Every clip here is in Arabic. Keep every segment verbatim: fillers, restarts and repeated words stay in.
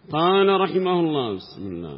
قال رحمه الله بسم الله.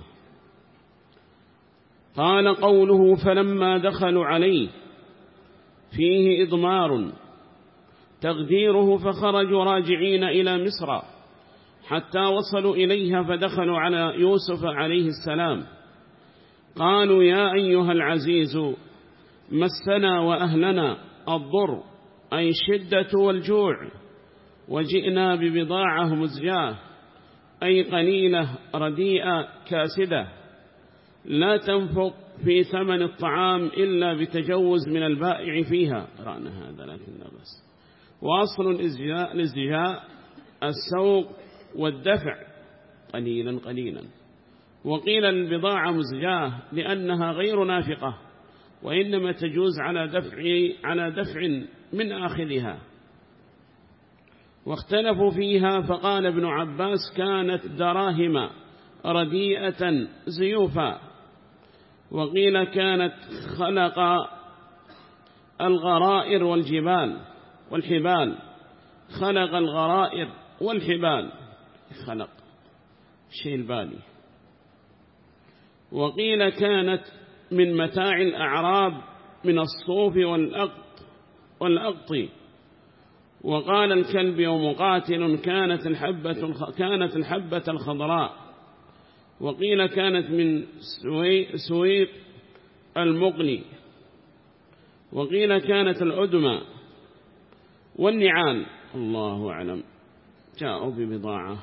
قال قوله فلما دخلوا عليه فيه إضمار تقديره فخرجوا راجعين إلى مصر حتى وصلوا إليها فدخلوا على يوسف عليه السلام قالوا يا أيها العزيز مسنا وأهلنا الضر أي الشدة والجوع وجئنا ببضاعة مزجاة أي قليلة رديئة كاسدة لا تنفق في ثمن الطعام إلا بتجوز من البائع فيها. رأنا هذا لكن لا بس. وأصل الازدجاء السوق والدفع قليلا قليلا. وقيل البضاعة مزجاة لأنها غير نافقة وإنما تجوز على دفع, على دفع من آخذها. واختلفوا فيها فقال ابن عباس كانت دراهم رديئة زيوفا. وقيل كانت خلق الغرائر والجبال والحبال خلق الغرائر والحبال خلق شيء البالي. وقيل كانت من متاع الأعراب من الصوف والأقط والأقط. وقال الكلب ومقاتل كانت الحبة, كانت الحبة الخضراء. وقيل كانت من سويق المقلي. وقيل كانت العدمى والنعال. الله أعلم. جاءوا ببضاعة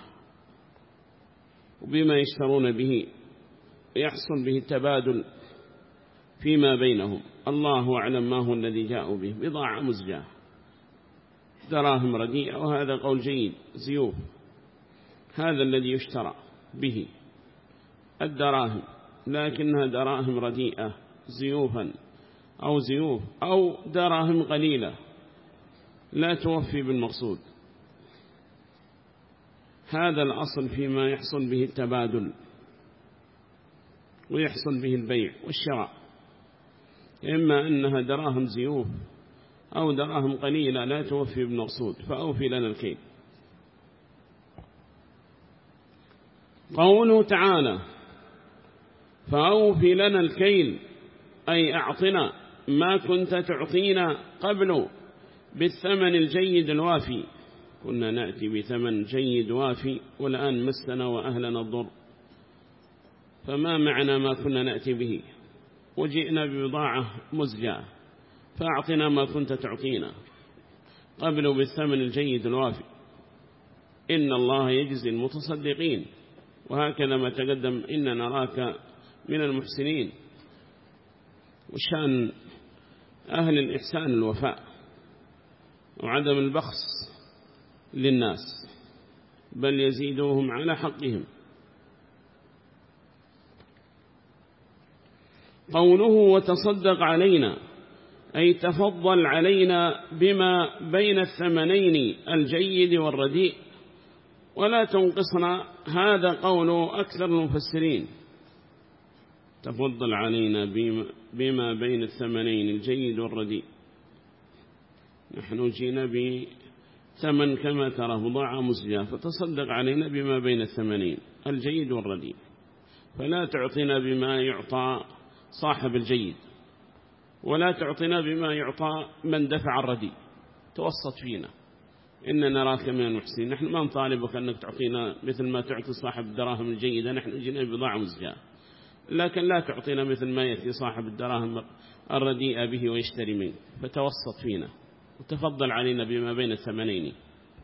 وبما يشترون به يحصل به التبادل فيما بينهم. الله أعلم ما هو الذي جاءوا به. بضاعة مزجاة دراهم رديئة وهذا قول جيد. زيوف هذا الذي يشترى به الدراهم لكنها دراهم رديئة زيوفا أو زيوف أو دراهم قليلة لا توفي بالمقصود. هذا الأصل فيما يحصل به التبادل ويحصل به البيع والشراء. إما أنها دراهم زيوف أو دراهم قليلة لا توفي بالمقصود فأوفي لنا الكيل. قوله تعالى فأوفي لنا الكيل أي أعطنا ما كنت تعطينا قبل بالثمن الجيد الوافي. كنا نأتي بثمن جيد وافي والآن مسنا وأهلنا الضر فما معنى ما كنا نأتي به. وجئنا ببضاعة مزجاة فأعطنا ما كنت تعطينا قبل بالثمن الجيد الوافي. إن الله يجزي المتصدقين وهكذا ما تقدم إن نراك من المحسنين. وشان أهل الإحسان الوفاء وعدم البخس للناس بل يزيدوهم على حقهم. قوله وتصدق علينا أي تفضل علينا بما بين الثمنين الجيد والرديء ولا تنقصنا. هذا قول أكثر المفسرين. تفضل علينا بما بين الثمنين الجيد والرديء. نحن جينا بثمن كما ترى بضاعة مزجاة فتصدق علينا بما بين الثمنين الجيد والرديء فلا تعطينا بما يعطى صاحب الجيد ولا تعطينا بما يعطى من دفع الرديء. توسط فينا. إن نراك من المحسنين. نحن ما نطالبك أنك تعطينا مثل ما تعطي صاحب الدراهم الجيدة. نحن جينا بضاعة مزجاة لكن لا تعطينا مثل ما يأتي صاحب الدراهم الرديئة به ويشتري منه. فتوسط فينا وتفضل علينا بما بين الثمنين.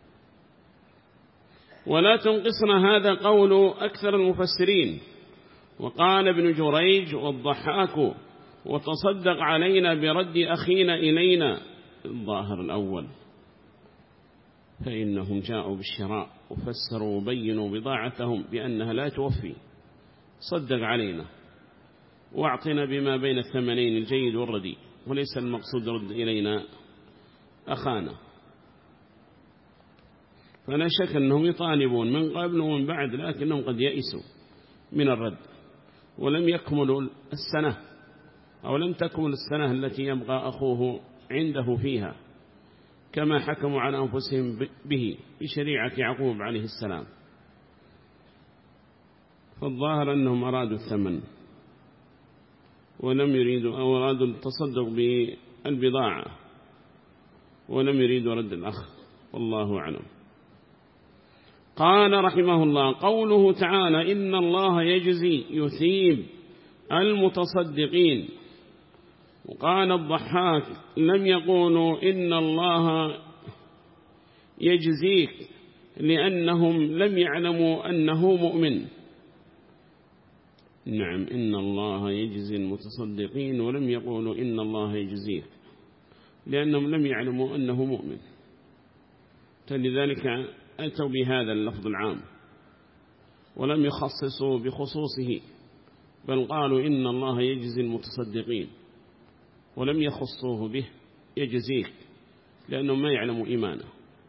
ولا تنقصنا هذا قول أكثر المفسرين. وقال ابن جريج والضحاك وتصدق علينا برد أخينا إلينا الظاهر الأول فإنهم جاءوا بالشراء وفسروا وبينوا بضاعتهم بأنها لا توفي. صدق علينا واعطنا بما بين الثمنين الجيد والرديء وليس المقصود رد إلينا أخانا. فلا شك أنهم يطالبون من قبل ومن بعد لكنهم قد يئسوا من الرد ولم يكملوا السنة أو لم تكمل السنة التي يبقى أخوه عنده فيها كما حكموا على أنفسهم به بشريعة يعقوب عليه السلام. فالظاهر أنهم أرادوا الثمن ولم يريدوا أو أرادوا التصدق بالبضاعة ولم يريدوا رد الأخ، والله أعلم. قال رحمه الله: قوله تعالى: إن الله يجزي يثيب المتصدقين. وقال الضحاك: لم يقولوا إن الله يجزيك لأنهم لم يعلموا أنه مؤمن. نعم، إن الله يجزي المتصدقين، ولم يقولوا إن الله يجزيك لأنهم لم يعلموا أنه مؤمن، فلذلك أتوا بهذا اللفظ العام ولم يخصصوا بخصوصه، بل قالوا إن الله يجزي المتصدقين ولم يخصوه به يجزيك لأنهم ما يعلموا إيمانه.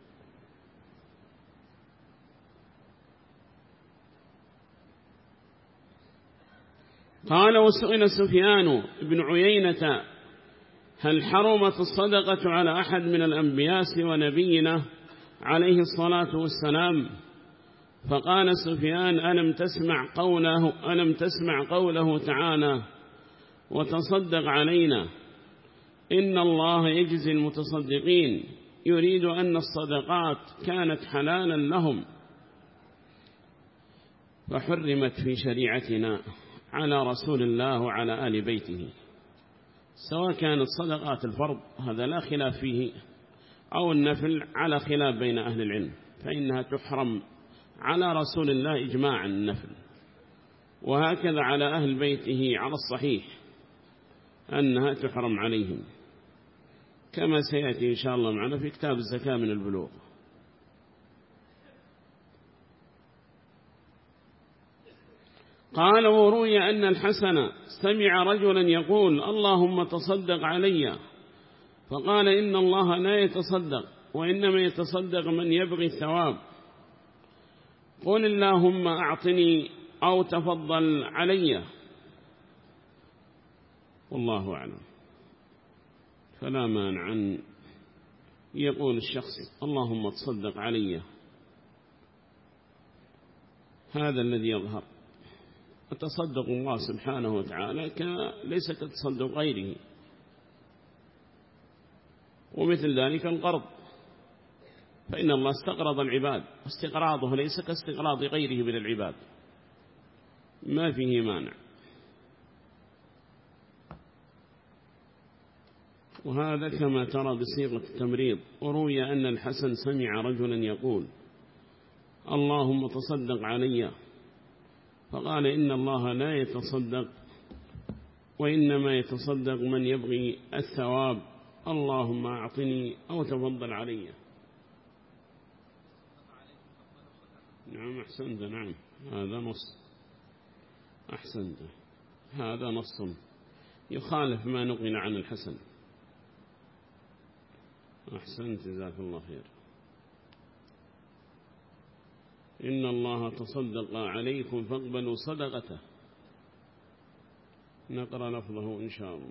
قال: وسئل سفيان بن عيينة: هل حرمت الصدقة على أحد من الأنبياء ونبينا عليه الصلاة والسلام؟ فقال سفيان: ألم تسمع قوله, ألم تسمع قوله تعالى: وتصدق علينا إن الله يجزي المتصدقين، يريد أن الصدقات كانت حلالا لهم فحرمت في شريعتنا على رسول الله وعلى آل بيته، سواء كانت صدقات الفرض هذا لا خلاف فيه أو النفل على خلاف بين أهل العلم، فإنها تحرم على رسول الله إجماعا النفل، وهكذا على أهل بيته على الصحيح أنها تحرم عليهم، كما سيأتي إن شاء الله معنا في كتاب الزكاة من البلوغ. قال: وروي أن الحسن سمع رجلا يقول: اللهم تصدق علي، فقال: إن الله لا يتصدق، وإنما يتصدق من يبغي الثواب، قل اللهم أعطني أو تفضل علي، والله أعلم. فلا مانع أن يقول الشخص: اللهم تصدق علي، هذا الذي يظهر. وتصدق الله سبحانه وتعالى ليس كتصدق غيره، ومثل ذلك القرض، فإن الله استقرض العباد، استقراضه ليس كاستقراض غيره من العباد، ما فيه مانع. وهذا كما ترى بصيغة التمريض. وروي أن الحسن سمع رجلا يقول: اللهم تصدق علي، فقال: إن الله لا يتصدق، وإنما يتصدق من يبغي الثواب، اللهم أعطني أو تفضل علي. نعم أحسنت، نعم هذا نص، أحسنت، هذا نص يخالف ما نقل عن الحسن. أحسنت، جزاك الله خير. إن الله تصدق عليكم فاقبلوا صدقته، نقرأ لفظه إن شاء الله.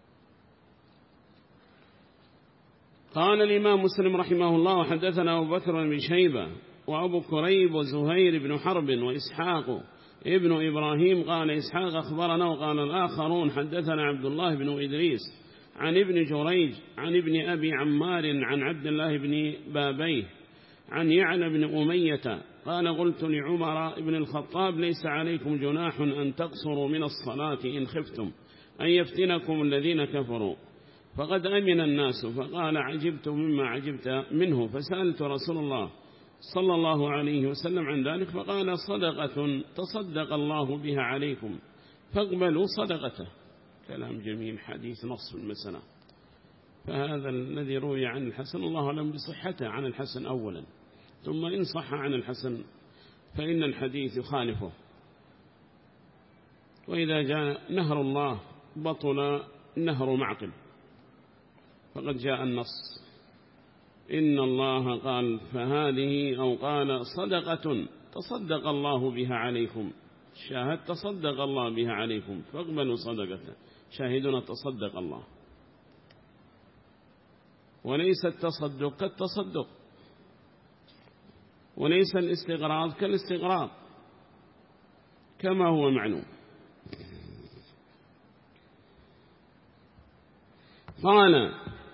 قال الإمام مسلم رحمه الله: وحدثنا أبو بكر بن شيبة وأبو كريب وزهير بن حرب وإسحاق ابن إبراهيم. قال إسحاق: أخبرنا. وقال الآخرون: حدثنا عبد الله بن إدريس عن ابن جريج عن ابن أبي عمار عن عبد الله بن بابيه عن يعلى بن أمية قال: قلت لعمر بن الخطاب: ليس عليكم جناح أن تقصروا من الصلاة إن خفتم أن يفتنكم الذين كفروا، فقد أمن الناس. فقال: عجبت مما عجبت منه، فسألت رسول الله صلى الله عليه وسلم عن ذلك، فقال: صدقة تصدق الله بها عليكم فاقبلوا صدقته. كلام جميل، حديث نص المسألة. فهذا الذي روي عن الحسن الله أعلم بصحته عن الحسن أولا، ثم إن صح عن الحسن فإن الحديث يخالفه. وإذا جاء نهر الله بطل نهر معقل، فقد جاء النص: إن الله قال فهذه، أو قال: صدقة تصدق الله بها عليكم، شاهد تصدق الله بها عليكم فاقبلوا صدقته، شاهدنا تصدق الله، وليس التصدق كالتصدق، وليس الاستغراض كالاستغراض، كما هو معلوم. قال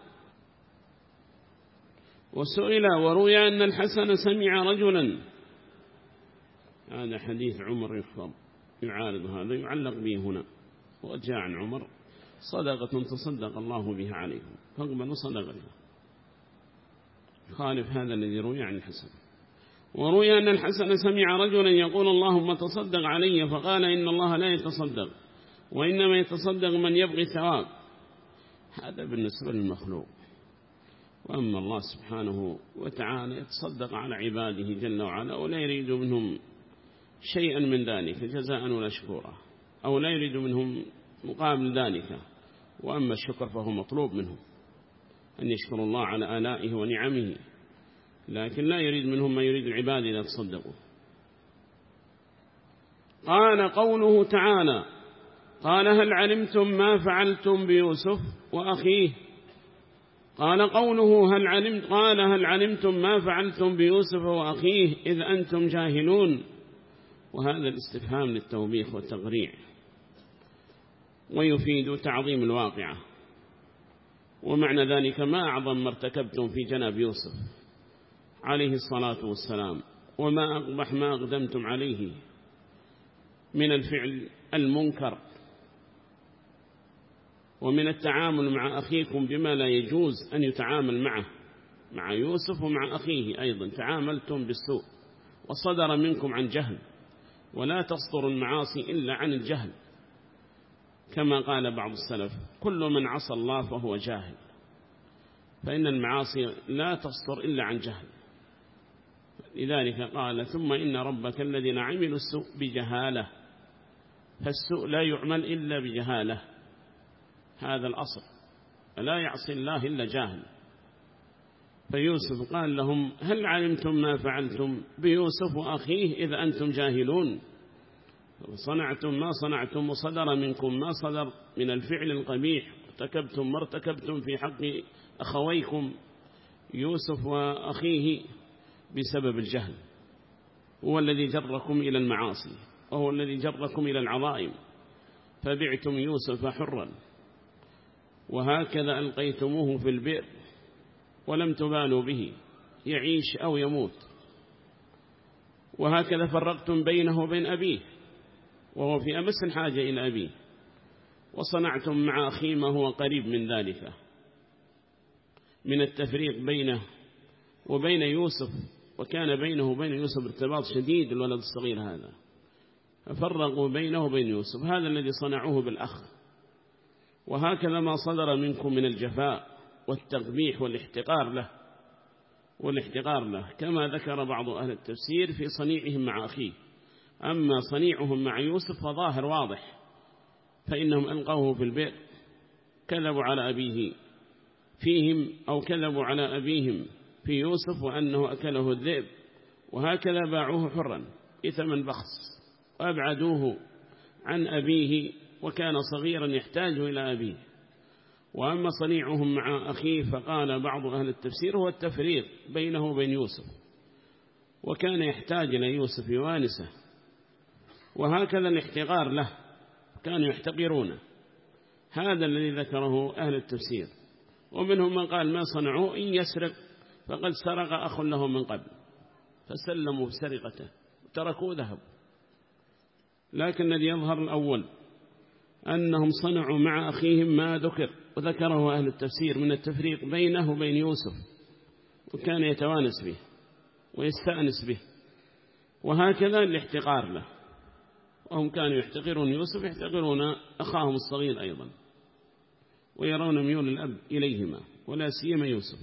وسئل وروي أن الحسن سمع رجلا، هذا حديث عمر يحفظ يعارض هذا يعلق به هنا، وجاء عن عمر صدقة تصدق الله بها عليكم فاقبلوا صدقتها، خالف هذا الذي روي عن الحسن. وروي أن الحسن سمع رجلا يقول اللهم تصدق علي، فقال إن الله لا يتصدق وإنما يتصدق من يبغي ثواب. هذا بالنسبة للمخلوق، وأما الله سبحانه وتعالى يتصدق على عباده جل وعلا ولا يريد منهم شيئا من ذلك جزاء ولا شكورا، أو لا يريد منهم مقابل ذلك. وأما الشكر فهو مطلوب منهم أن يشكروا الله على آلائه ونعمه، لكن لا يريد منهم ما يريد العباد إذا تصدقوا. قال قوله تعالى قال هل علمتم ما فعلتم بيوسف وأخيه. قال قوله هل علمت قال هل علمتم ما فعلتم بيوسف وأخيه إذ أنتم جاهلون، وهذا الاستفهام للتوبيخ والتغريع، ويفيد تعظيم الواقعة، ومعنى ذلك ما أعظم ما ارتكبتم في جناب يوسف عليه الصلاة والسلام، وما أقبح ما أقدمتم عليه من الفعل المنكر ومن التعامل مع أخيكم بما لا يجوز أن يتعامل معه، مع يوسف ومع أخيه أيضا تعاملتم بالسوء وصدر منكم عن جهل، ولا تصدر المعاصي إلا عن الجهل، كما قال بعض السلف كل من عصى الله فهو جاهل، فإن المعاصي لا تصدر إلا عن جهل. لذلك قال ثم إن ربك الذين عملوا السوء بجهالة، فالسوء لا يعمل إلا بجهالة، هذا الأصل، لا يعصي الله إلا جاهل. فيوسف قال لهم هل علمتم ما فعلتم بيوسف وأخيه إذا أنتم جاهلون، صنعتم ما صنعتم وصدر منكم ما صدر من الفعل القبيح، ارتكبتم ما ارتكبتم في حق أخويكم يوسف وأخيه بسبب الجهل، هو الذي جركم إلى المعاصي وهو الذي جركم إلى العظائم، فبعتم يوسف حرا وهكذا ألقيتموه في البئر ولم تبالوا به يعيش أو يموت، وهكذا فرقتم بينه وبين أبيه وهو في أمس الحاجة إلى أبيه، وصنعتم مع أخيه ما هو قريب من ذلك من التفريق بينه وبين يوسف، وكان بينه وبين يوسف ارتباط شديد الولد الصغير هذا، ففرقوا بينه وبين يوسف، هذا الذي صنعوه بالأخ. وهكذا ما صدر منكم من الجفاء والتقبيح والاحتقار له والاحتقار له كما ذكر بعض أهل التفسير في صنيعهم مع أخيه. أما صنيعهم مع يوسف فظاهر واضح، فإنهم ألقوه في البئر، كذبوا على أبيه فيهم أو كذبوا على أبيهم في يوسف وأنه أكله الذئب، وهكذا باعوه حرا إثما بخس وأبعدوه عن أبيه وكان صغيرا يحتاج إلى أبيه. وأما صنيعهم مع أخيه فقال بعض أهل التفسير هو التفريق بينه وبين يوسف، وكان يحتاج إلى يوسف يوانسه، وهكذا الاحتقار له كانوا يحتقرونه، هذا الذي ذكره أهل التفسير. ومنهم من قال ما صنعوا إن يسرق فقد سرق أخ له من قبل فسلموا بسرقته وتركوا ذهب، لكن الذي يظهر الأول أنهم صنعوا مع أخيهم ما ذكر وذكره أهل التفسير من التفريق بينه وبين يوسف، وكان يتوانس به ويستأنس به، وهكذا الاحتقار له، وهم كانوا يحتقرون يوسف يحتقرون أخاهم الصغير أيضا، ويرون ميول الأب إليهما ولا سيما يوسف،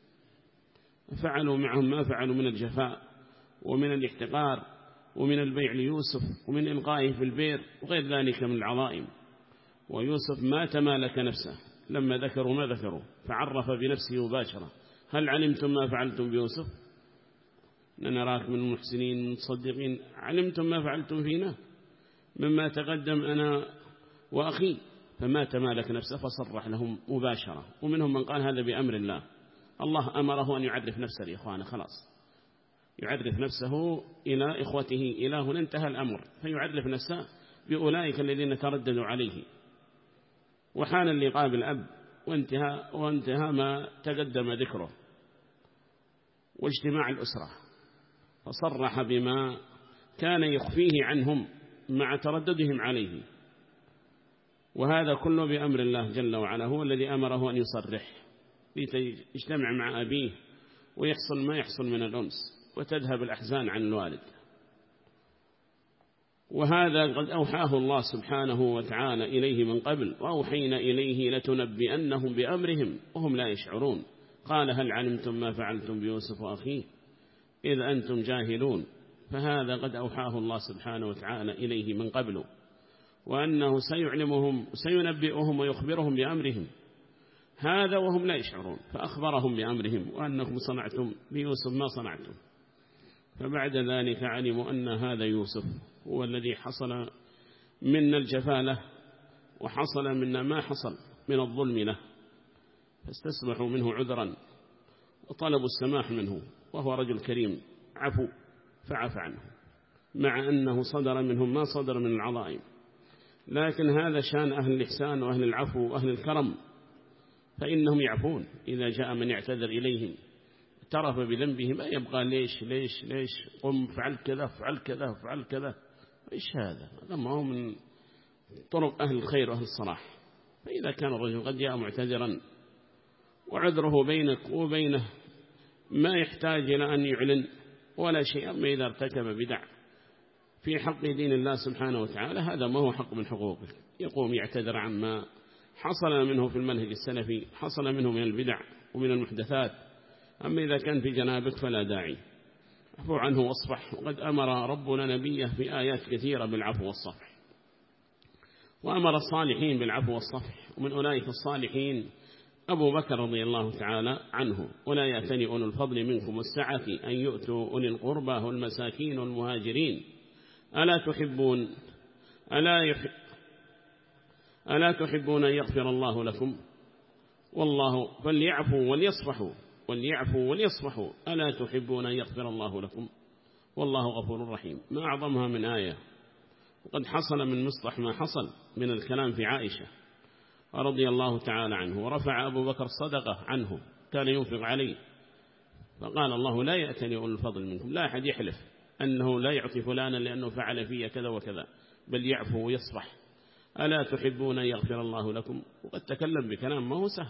فعلوا معهم ما فعلوا من الجفاء ومن الاحتقار ومن البيع ليوسف ومن إلقائه في البئر وغير ذلك من العظائم. ويوسف ما تمالك نفسه لما ذكروا ما ذكروا، فعرف بنفسه مباشرة هل علمتم ما فعلتم بيوسف، نراك من المحسنين المتصدقين، علمتم ما فعلتم فينا مما تقدم أنا وأخي، فما تمالك نفسه فصرح لهم مباشرة. ومنهم من قال هذا بأمر الله، الله أمره أن يعرف نفسه لإخوانه خلاص، يعرف نفسه إلى إخوته. إلى هنا انتهى الأمر، فيعرف نفسه بأولئك الذين ترددوا عليه، وحان اللقاء بالأب وانتهى, وانتهى ما تقدم ذكره واجتماع الأسرة، فصرح بما كان يخفيه عنهم مع ترددهم عليه، وهذا كله بأمر الله جل وعلا، هو الذي أمره أن يصرح ليجتمع مع أبيه ويحصل ما يحصل من الأنس وتذهب الأحزان عن الوالد. وهذا قد أوحاه الله سبحانه وتعالى إليه من قبل، وأوحينا إليه لتنبئنهم بأمرهم وهم لا يشعرون. قال هل علمتم ما فعلتم بيوسف وأخيه إذ أنتم جاهلون. فهذا قد أوحاه الله سبحانه وتعالى إليه من قبل، وأنه سيعلمهم سينبئهم ويخبرهم بأمرهم، هذا وهم لا يشعرون. فأخبرهم بأمرهم وأنكم صنعتم بيوسف ما صنعتم. فبعد ذلك علموا أن هذا يوسف هو الذي حصل منا الجفالة وحصل منا ما حصل من الظلم له، فاستسمحوا منه عذرا وطلبوا السماح منه، وهو رجل كريم عفو فعف عنه، مع أنه صدر منهم ما صدر من العظائم. لكن هذا شان أهل الإحسان وأهل العفو وأهل الكرم، فإنهم يعفون إذا جاء من يعتذر إليهم اعترف بذنبه، ما يبقى ليش ليش ليش قم فعل كذا فعل كذا فعل كذا. إيش هذا؟ هذا ما هو من طرق أهل الخير وأهل الصلاح. فإذا كان الرجل قد جاء معتذرا وعذره بينك وبينه ما يحتاج إلى أن يعلن ولا شيء، أما إذا ارتكب بدع في حق دين الله سبحانه وتعالى هذا ما هو حق من حقوقه، يقوم يعتذر عما حصل منه في المنهج السلفي، حصل منه من البدع ومن المحدثات. أما إذا كان في جنابك فلا داعي، عفو عنه واصفح. وقد أمر ربنا نبيه في آيات كثيرة بالعفو والصفح، وأمر الصالحين بالعفو والصفح، ومن أولئك الصالحين أبو بكر رضي الله تعالى عنه. ولا يأتني أولو الفضل منكم والسعة أن يؤتوا أولي القربى والمساكين والمهاجرين ألا تحبون ألا, يحب ألا تحبون أن يغفر الله لكم والله فليعفوا وليصفحوا وليعفوا وليصفحوا ألا تحبون أن يغفر الله لكم والله غفور رحيم. ما أعظمها من آية. وقد حصل من مصطح ما حصل من الكلام في عائشة رضي الله تعالى عنه، ورفع أبو بكر صدقة عنه كان ينفق عليه، فقال الله لا يأتني أولو الفضل منكم، لا أحد يحلف أنه لا يعطي فلانا لأنه فعل فيه كذا وكذا، بل يعفو ويصفح. ألا تحبون أن يغفر الله لكم. وقد تكلم بكلام ما هو سهل،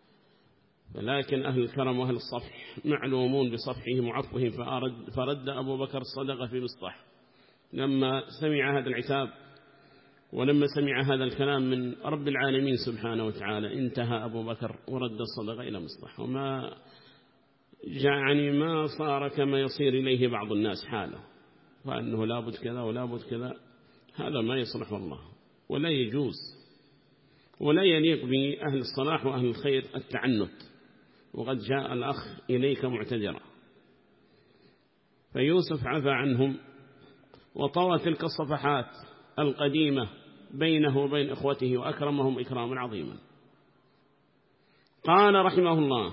ولكن أهل الكرم وأهل الصفح معلومون بصفحهم وعفوهم. فرد, فرد أبو بكر الصدقة في مصطح لما سمع هذا العتاب، ولما سمع هذا الكلام من رب العالمين سبحانه وتعالى انتهى أبو بكر ورد الصدقة إلى مصطح، وما يعني ما صار كما يصير إليه بعض الناس حاله، فأنه لابد كذا ولابد كذا. هذا ما يصلح والله، ولا يجوز ولا يليق بأهل الصلاح وأهل الخير التعنت. وقد جاء الأخ إليك معتذرا، فيوسف عفى عنهم وطوى تلك الصفحات القديمة بينه وبين إخوته وأكرمهم إكراما عظيما. قال رحمه الله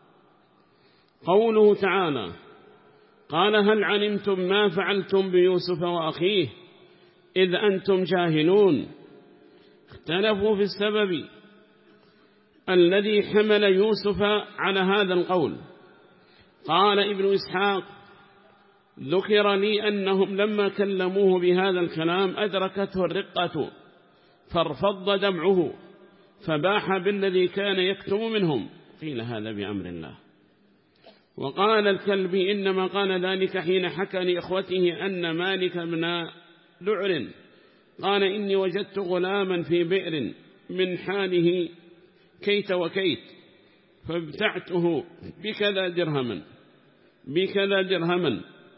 قوله تعالى قال هل علمتم ما فعلتم بيوسف وأخيه إذ أنتم جاهلون. اختلفوا في السبب الذي حمل يوسف على هذا القول. قال ابن إسحاق ذكر لي أنهم لما كلموه بهذا الكلام أدركته الرقة فارفض دمعه فباح بالذي كان يكتم منهم. قيل هذا بأمر الله. وقال الكلبي إنما قال ذلك حين حكى لإخوته أن مالك بن لعر قال إني وجدت غلاما في بئر من حاله كيت وكيت فابتعته بكذا درهما بكذا درهما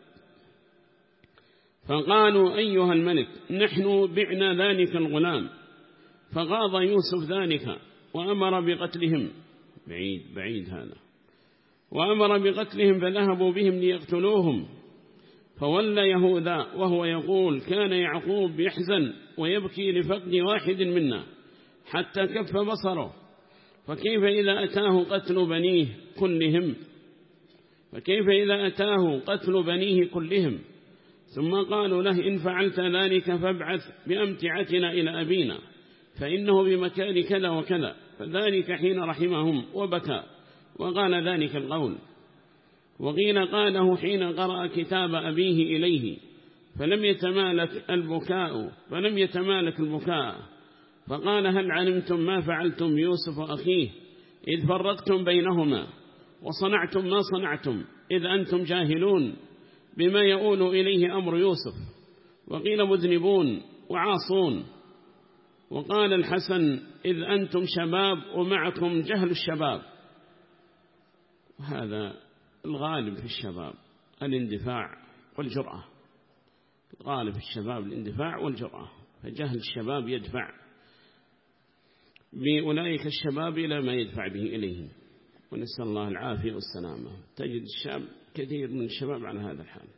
فقالوا أيها الملك نحن بعنا ذلك الغلام. فغاض يوسف ذلك وأمر بقتلهم. بعيد بعيد هذا. وأمر بقتلهم فذهبوا بهم ليقتلوهم. فولى يهوذا وهو يقول كان يعقوب يحزن ويبكي لفقد واحد منا حتى كف بصره، فكيف إذا أتاه قتل بنيه كلهم. فكيف إذا أتاه قتل بنيه كلهم ثم قالوا له إن فعلت ذلك فابعث بأمتعتنا إلى أبينا فإنه بمكان كذا وكذا، فذلك حين رحمهم وبكى وقال ذلك القول. وقيل قاله حين قرأ كتاب أبيه إليه فلم يتمالك البكاء فلم يتمالك البكاء فقال هل علمتم ما فعلتم يوسف أخيه إذ فرقتم بينهما وصنعتم ما صنعتم إذ أنتم جاهلون بما يؤول إليه أمر يوسف. وقيل مذنبون وعاصون. وقال الحسن إذ أنتم شباب ومعكم جهل الشباب. وهذا الغالب في الشباب الاندفاع والجرأة، الغالب في الشباب الاندفاع والجرأة، فجهل الشباب يدفع بأولئك الشباب إلى ما يدفع به إليهم، ونسأل الله العافية والسلامة. تجد الشاب كثير من الشباب على هذا الحال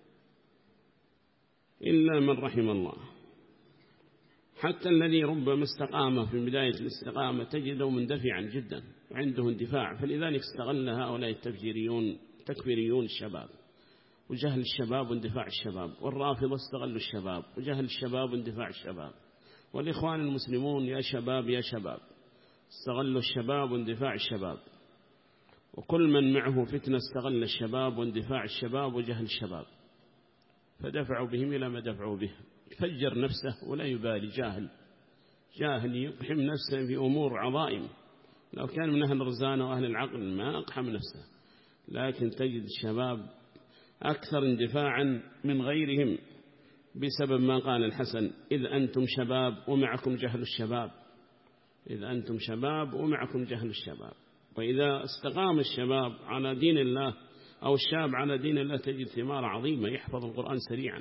إلا من رحم الله، حتى الذي ربما استقام في بداية الاستقامة تجده مندفعا جدا وعنده اندفاع، فلذلك استغل هؤلاء التفجيريون تكفيريون الشباب وجهل الشباب واندفاع الشباب، والرافضة استغلوا الشباب وجهل الشباب واندفاع الشباب، والإخوان المسلمون يا شباب يا شباب استغلوا الشباب واندفاع الشباب، وكل من معه فتنة استغل الشباب واندفاع الشباب وجهل الشباب، فدفعوا بهم إلى ما دفعوا به. يفجر نفسه ولا يبالي، جاهل جاهل يقحم نفسه في أمور عظائم، لو كان من أهل الرزانة وأهل العقل ما أقحم نفسه، لكن تجد الشباب أكثر اندفاعا من غيرهم بسبب ما قال الحسن إذ أنتم شباب ومعكم جهل الشباب، إذ أنتم شباب ومعكم جهل الشباب. وإذا استقام الشباب على دين الله أو الشاب على دين الله تجد ثمار عظيمة، يحفظ القرآن سريعا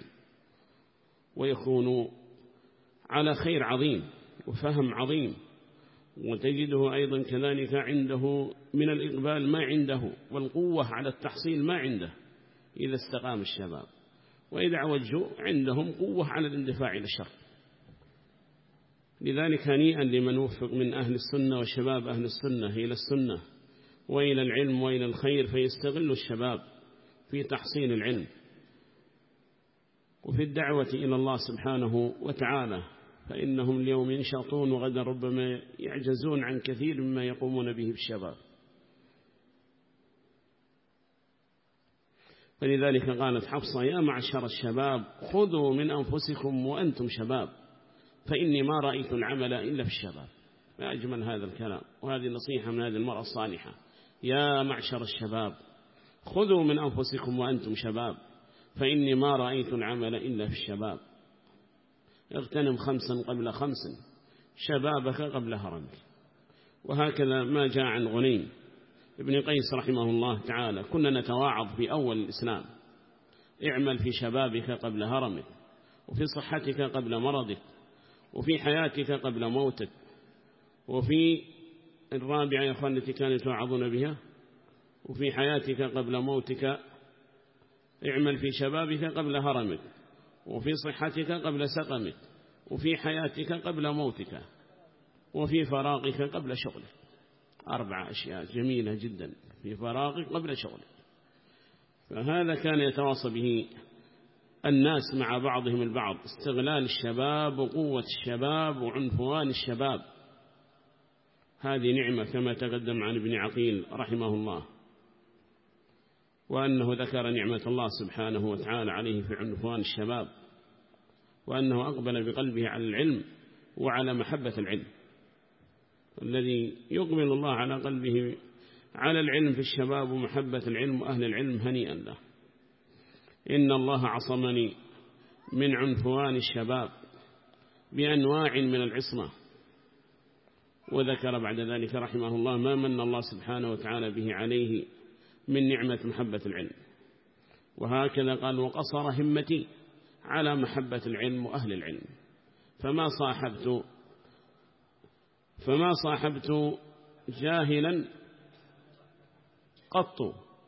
ويكون على خير عظيم وفهم عظيم، وتجده أيضا كذلك عنده من الإقبال ما عنده والقوة على التحصيل ما عنده إذا استقام الشباب، وإذا عوجوا عندهم قوة على الاندفاع إلى الشر. لذلك هنيئا لمن وفق من أهل السنة وشباب أهل السنة إلى السنة وإلى العلم وإلى الخير، فيستغل الشباب في تحصيل العلم وفي الدعوة إلى الله سبحانه وتعالى، فإنهم اليوم ينشطون وغدا ربما يعجزون عن كثير مما يقومون به بالشباب. فلذلك قالت حفصة يا معشر الشباب خذوا من أنفسكم وأنتم شباب فإني ما رأيت العمل إلا في الشباب. ما أجمل هذا الكلام، وهذه نصيحة من هذه المرأة الصالحة. يا معشر الشباب خذوا من أنفسكم وأنتم شباب فإني ما رأيت العمل إلا في الشباب. اغتنم خمسا قبل خمس شبابك قبل هرمك. وهكذا ما جاء عن غنيم ابن قيس رحمه الله تعالى كنا نتواعظ في أول الإسلام اعمل في شبابك قبل هرمك، وفي صحتك قبل مرضك، وفي حياتك قبل موتك، وفي الرابعة يا أخوان التي كانوا يتواعظون بها وفي حياتك قبل موتك اعمل في شبابك قبل هرمك، وفي صحتك قبل سقمك، وفي حياتك قبل موتك، وفي فراغك قبل شغلك. أربع أشياء جميلة جدا في فراغك قبل شغلك. فهذا كان يتواصى به الناس مع بعضهم البعض، استغلال الشباب وقوة الشباب وعنفوان الشباب. هذه نعمة كما تقدم عن ابن عقيل رحمه الله، وأنه ذكر نعمة الله سبحانه وتعالى عليه في عنفوان الشباب، وأنه أقبل بقلبه على العلم وعلى محبة العلم. الذي يقبل الله على قلبه على العلم في الشباب ومحبة العلم وأهل العلم هنيئا له. إن الله عصمني من عنفوان الشباب بأنواع من العصمة. وذكر بعد ذلك رحمه الله ما من الله سبحانه وتعالى به عليه من نعمة محبة العلم. وهكذا قال وقصر همتي على محبة العلم وأهل العلم، فما صاحبت فما صاحبت جاهلا قط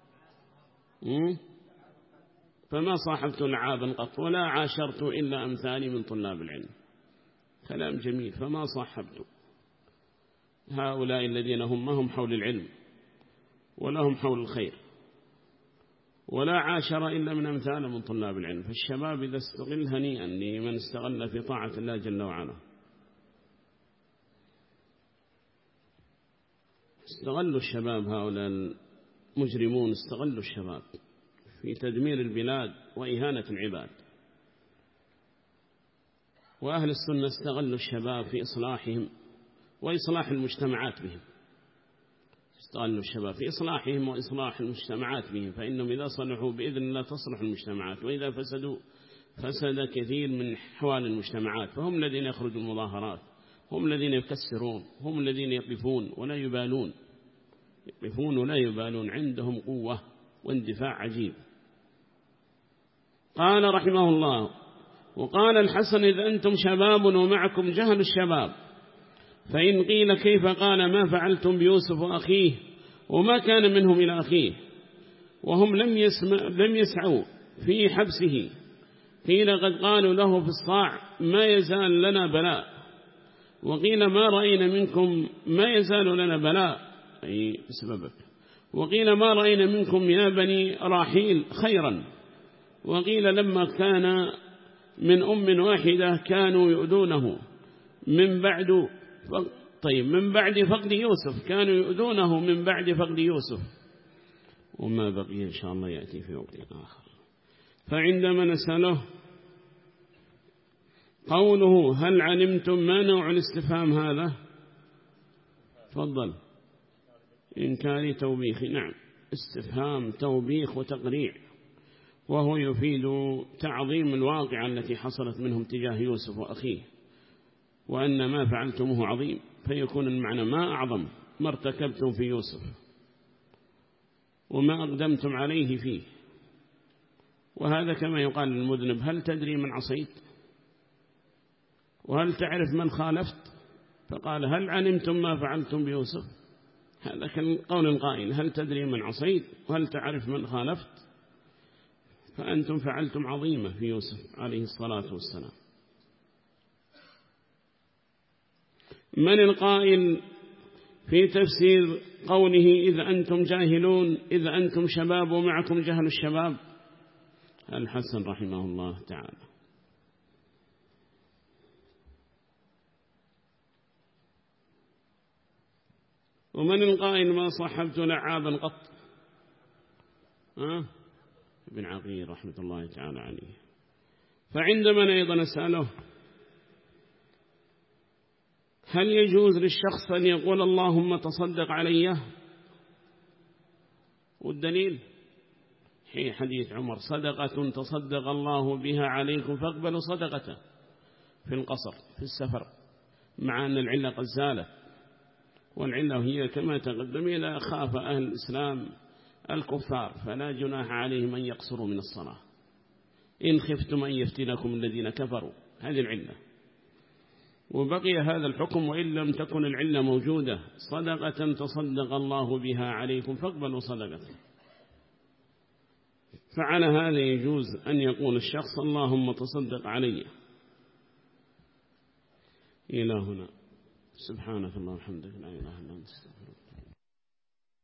فما صاحبت لعابا قط ولا عاشرت إلا أمثالي من طلاب العلم. كلام جميل. فما صاحبت هؤلاء الذين هم ما هم حول العلم ولا هم حول الخير، ولا عاشر إلا من أمثال من طلاب العلم. فالشباب إذا استغل هنيئا لمن استغل في طاعة الله جل وعلا. استغلوا الشباب، هؤلاء المجرمون استغلوا الشباب في تدمير البلاد وإهانة العباد. وأهل السنة استغلوا الشباب في إصلاحهم وإصلاح المجتمعات بهم. استغلوا الشباب في إصلاحهم وإصلاح المجتمعات بهم، فإنهم إذا صلحوا بإذن الله تصلح المجتمعات، وإذا فسدوا فسد كثير من حوال المجتمعات. فهم الذين يخرجوا المظاهرات، هم الذين يكسرون، هم الذين يقفون ولا يبالون، يقفون ولا يبالون، عندهم قوة واندفاع عجيب. قال رحمه الله: وقال الحسن: إذا أنتم شباب ومعكم جهل الشباب، فإن قيل كيف؟ قال: ما فعلتم بيوسف وأخيه وما كان منهم إلى أخيه وهم لم, يسمع لم يسعوا في حبسه. قيل قد قالوا له في الصاع: ما يزال لنا بلاء. وقيل ما رأينا منكم ما يزال لنا بلاء، أي بسببك. وقيل ما رأينا منكم يا بني راحيل خيرا. وقيل لما كان من أم واحدة كانوا يؤذونه من بعد طيب من بعد فقد يوسف، كانوا يؤذونه من بعد فقد يوسف. وما بقي إن شاء الله يأتي في وقت آخر. فعندما نسأله قوله: هل علمتم؟ ما نوع الاستفهام هذا؟ تفضل. إنكاري توبيخي. نعم، استفهام توبيخ وتقريع، وهو يفيد تعظيم الواقع التي حصلت منهم تجاه يوسف وأخيه، وأن ما فعلتموه عظيم، فيكون المعنى ما أعظم ما ارتكبتم في يوسف وما أقدمتم عليه فيه. وهذا كما يقال للمذنب: هل تدري من عصيت؟ وهل تعرف من خالفت؟ فقال: هل علمتم ما فعلتم بيوسف؟ هذا كالقول القائل: هل تدري من عصيت؟ وهل تعرف من خالفت؟ فأنتم فعلتم عظيمة في يوسف عليه الصلاة والسلام. من القائل في تفسير قوله: إذا أنتم جاهلون، إذا أنتم شباب ومعكم جهل الشباب؟ الحسن رحمه الله تعالى. ومن القائل: ما صحبت لعابا قط؟ أه؟ ابن عقيل رحمة الله تعالى عليه. فعندما أيضا نسأله: هل يجوز للشخص أن يقول اللهم تصدق علي؟ والدليل هي حديث عمر: صدقة تصدق الله بها عليكم فاقبلوا صدقته في القصر في السفر، مع أن العلة قد زالت. والعلة هي كما تقدم: إذا خاف أهل الإسلام الكفار فلا جناح عليهم أن يقصروا من الصلاة إن خفتم أن يفتنكم الذين كفروا. هذه العلة، وبقي هذا الحكم وإن لم تكن العلة موجودة: صدقة تصدق الله بها عليكم فاقبلوا صدقته. فعلى هذا يجوز أن يقول الشخص: اللهم تصدق علي. إلى هنا. سبحانك اللهم وبحمدك، لا إله إلا أنت، استغفرك.